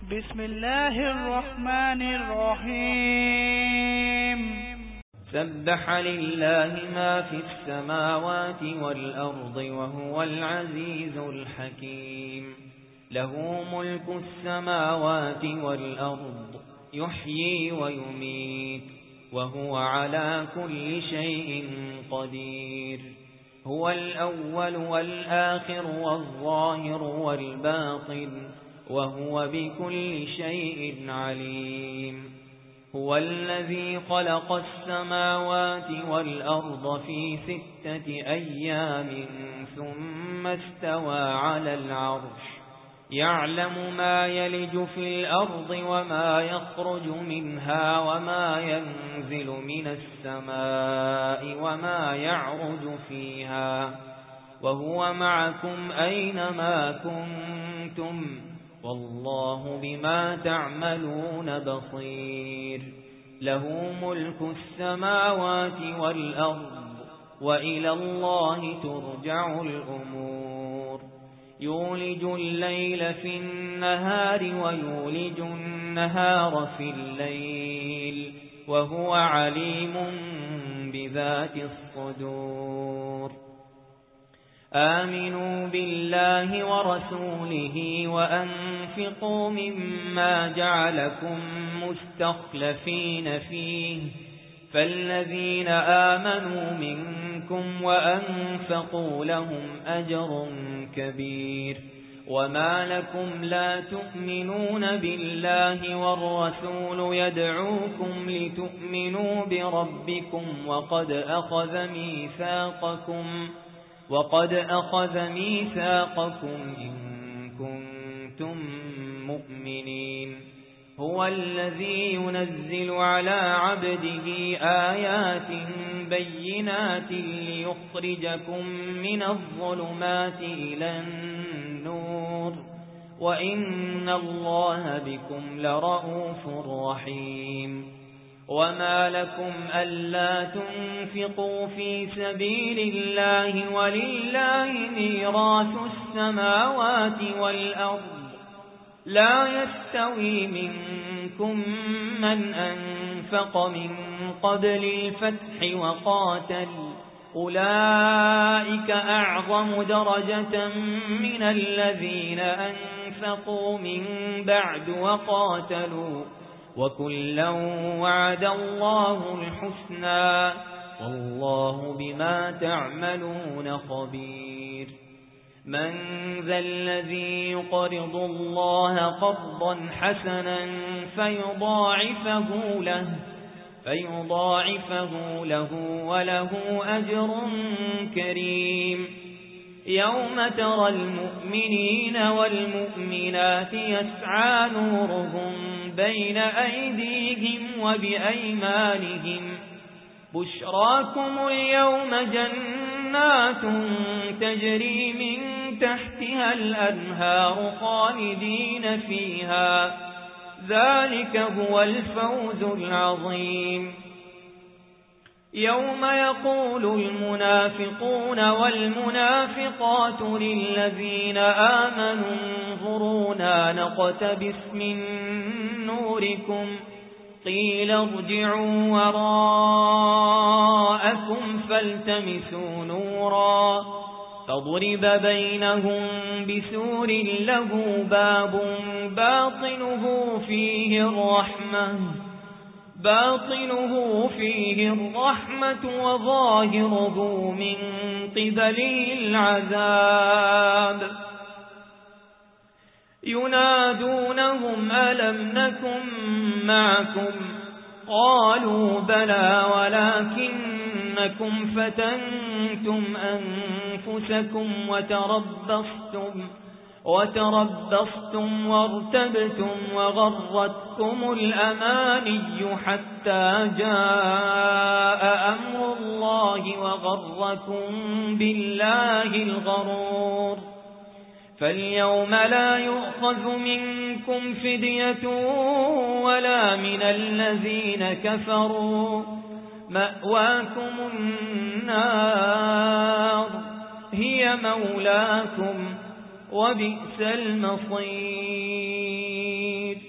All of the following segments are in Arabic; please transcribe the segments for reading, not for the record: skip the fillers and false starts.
بسم الله الرحمن الرحيم سبح لله ما في السماوات والأرض وهو العزيز الحكيم له ملك السماوات والأرض يحيي ويميت وهو على كل شيء قدير هو الأول والآخر والظاهر والباطن وهو بكل شيء عليم هو الذي خلق السماوات والأرض في 6 أيام ثم استوى على العرش يعلم ما يلج في الأرض وما يخرج منها وما ينزل من السماء وما يعرج فيها وهو معكم أينما كنتم والله بما تعملون بصير له ملك السماوات والأرض وإلى الله ترجع الأمور يولج الليل في النهار ويولج النهار في الليل وهو عليم بذات الصدور آمنوا بالله ورسوله وأنفقوا مما جعلكم مستخلفين فيه فالذين آمنوا منكم وأنفقوا لهم أجر كبير وما لكم لا تؤمنون بالله والرسول يدعوكم لتؤمنوا بربكم وقد أخذ ميثاقكم إن كنتم مؤمنين هو الذي ينزل على عبده آيات بينات ليخرجكم من الظلمات إلى النور وإن الله بكم لرؤوف رحيم وما لكم ألا تنفقوا في سبيل الله ولله ميراث السماوات والأرض لا يستوي منكم من أنفق من قبل الفتح وقاتل أولئك أعظم درجة من الذين أنفقوا من بعد وقاتلوا وكلا وعد الله الحسنى والله بما تعملون خبير من ذا الذي يقرض الله قرضا حسنا فيضاعفه له وله أجر كريم يوم ترى المؤمنين والمؤمنات يسعى نورهم بين أيديهم وبأيمانهم بشراكم اليوم جنات تجري من تحتها الأنهار خالدين فيها ذلك هو الفوز العظيم يوم يقول المنافقون والمنافقات للذين آمنوا انظرونا نقتبس من نوركم قيل ارجعوا وراءكم فالتمسوا نورا فضرب بينهم بسور له باب باطنه فيه الرحمة وظاهره من قبله العذاب ينادونهم ألم نكن معكم قالوا بلى ولكنكم فتنتم أنفسكم وتربصتم وارتبتم وغرتكم الأماني حتى جاء أمر الله وغركم بالله الغرور فاليوم لا يؤخذ منكم فدية ولا من الذين كفروا مأواكم النار هي مولاكم وبئس المصير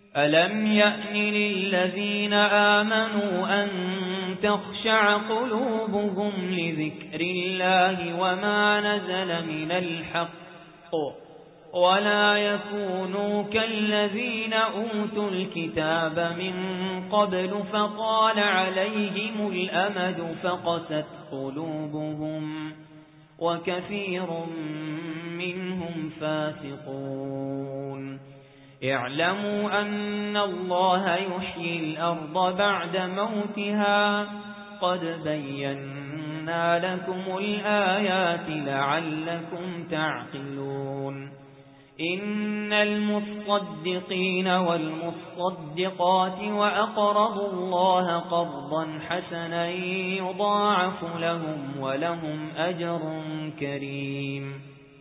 ألم يأن للذين آمنوا أن تخشع قلوبهم لذكر الله وما نزل من الحق ولا يكونوا كالذين أوتوا الكتاب من قبل فطال عليهم الأمد فقست قلوبهم وكثير منهم فاسقون اعلموا أن الله يحيي الأرض بعد موتها قد بينا لكم الآيات لعلكم تعقلون إن المصدقين والمصدقات وأقرضوا الله قرضا حسنا يضاعف لهم ولهم أجر كريم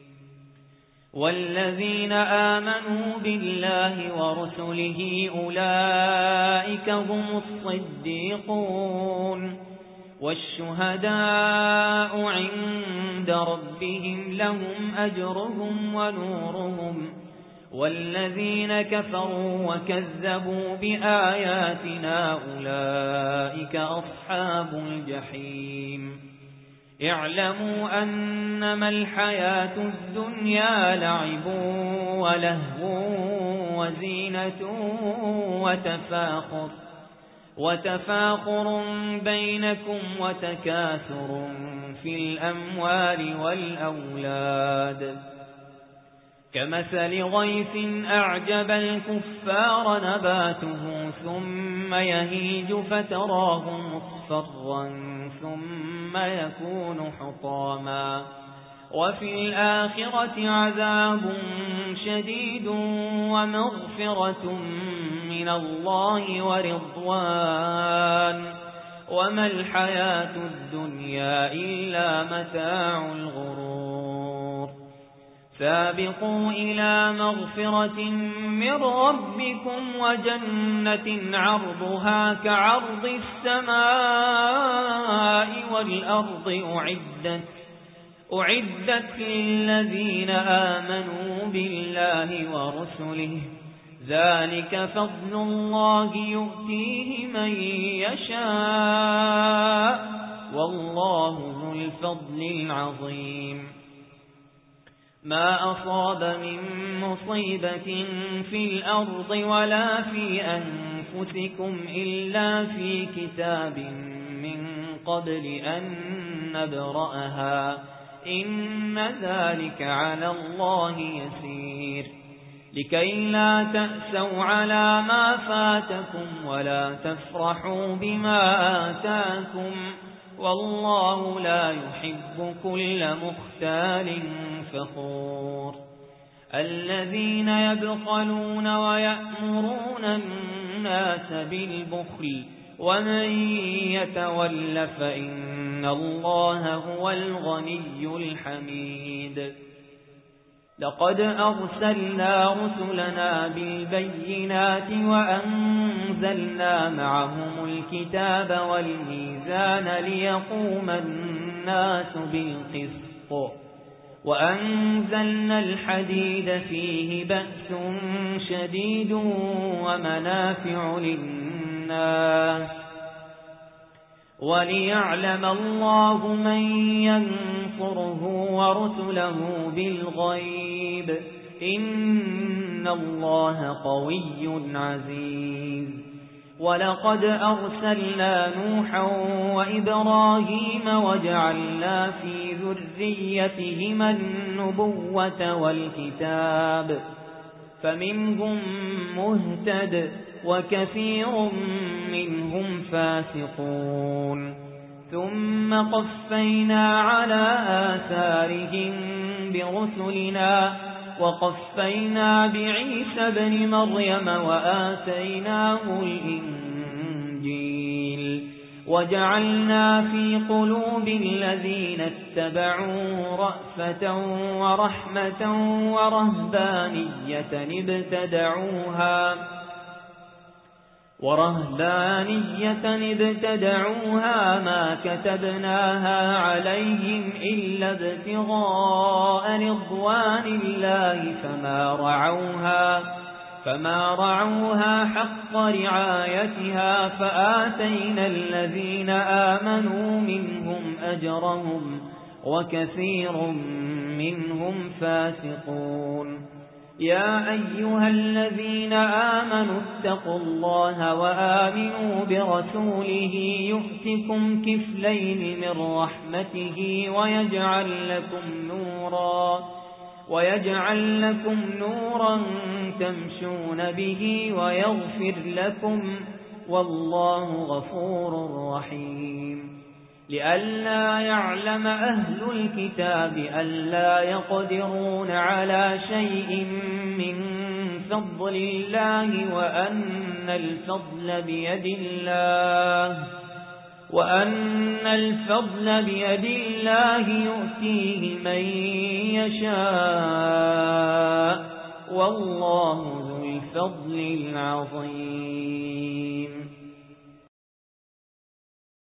والذين آمنوا بالله ورسله أولئك هم الصديقون والشهداء عند ربهم لهم أجرهم ونورهم والذين كفروا وكذبوا بآياتنا أولئك أصحاب الجحيم اعلموا أنما الحياة الدنيا لعب ولهو وزينة وتفاخر بينكم وتكاثر في الأموال والأولاد كمثل غيث أعجب الكفار نباته ثم يهيج فتراه مصفرا ثم يكون حطاما وفي الآخرة عذاب شديد ومغفرة من الله ورضوان وما الحياة الدنيا إلا متاع الغرور سابقوا إلى مغفرة من ربكم وجنة عرضها كعرض السماء والأرض أعدت للذين آمنوا بالله ورسله ذلك فضل الله يؤتيه من يشاء والله ذو الفضل العظيم ما أصاب من مصيبة في الأرض ولا في أنفسكم إلا في كتاب من قبل أن نبرأها إن ذلك على الله يسير لكي لا تأسوا على ما فاتكم ولا تفرحوا بما آتاكم والله لا يحب كل مختال فخور الذين يبخلون ويأمرون الناس بالبخل ومن يتول فإن الله هو الغني الحميد لقد أرسلنا رسلنا بالبينات وأنزلنا معهم الكتاب والميزان ليقوم الناس بالقسط وأنزلنا الحديد فيه بأس شديد ومنافع للناس وليعلم الله من ينصره ورسله بالغيب إن الله قوي عزيز ولقد أرسلنا نوحا وإبراهيم وجعلنا في ذريتهما النبوة والكتاب فمنهم مهتد وكثير منهم فاسقون ثم قفينا على آثارهم برسلنا وقفينا بعيسى ابن مريم وآتيناه الإنجيل وجعلنا في قلوب الذين اتبعوا رأفة ورحمة ورهبانية ابتدعوها ما كتبناها عليهم إلا ابتغاء رضوان الله فما رعوها حق رعايتها فآتينا الذين آمنوا منهم أجرهم وكثير منهم فاسقون يا أيها الذين آمنوا اتقوا الله وآمنوا برسوله يؤتكم كفلين من رحمته ويجعل لكم نورا تمشون به ويغفر لكم والله غفور رحيم لئلا يعلم أهل الكتاب ألا يقدرون على شيء من فضل الله وأن الفضل بيد الله يؤتيه من يشاء والله ذو الفضل العظيم